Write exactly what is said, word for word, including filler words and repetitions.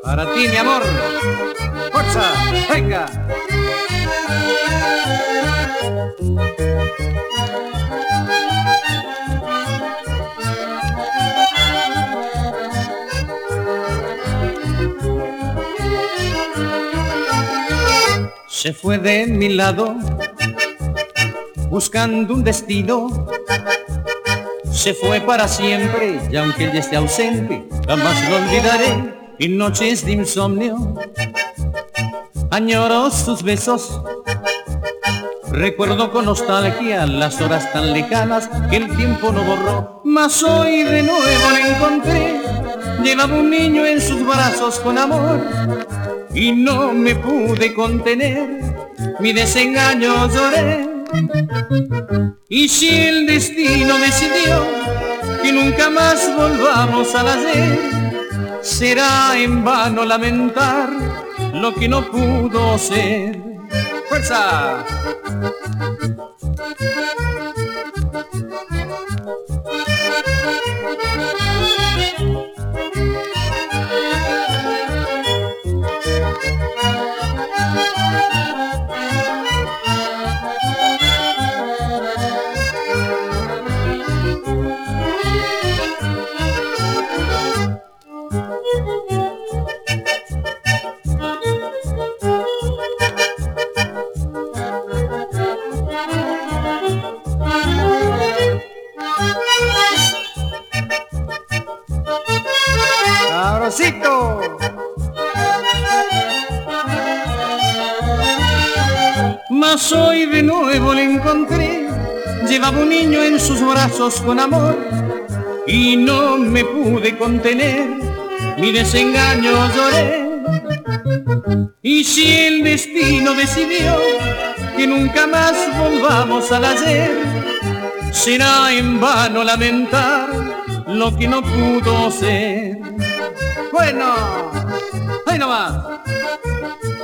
Para ti, mi amor. ¡Fuerza! ¡Venga! Se fue de mi lado buscando un destino. Se fue para siempre y aunque ella esté ausente, jamás lo olvidaré. En noches de insomnio añoro sus besos. Recuerdo con nostalgia las horas tan lejanas que el tiempo no borró. Mas hoy de nuevo la encontré. Llevaba un niño en sus brazos con amor y no me pude contener, mi desengaño lloré. Y si el destino decidió que nunca más volvamos al ayer, será en vano lamentar lo que no pudo ser. ¡Fuerza! ¡Sabrosito! Mas hoy de nuevo le encontré. Llevaba un niño en sus brazos con amor y no me pude contener, mi desengaño lloré. Y si el destino decidió que nunca más volvamos al ayer, será en vano lamentar lo que no pudo ser. Bueno, ahí nomás.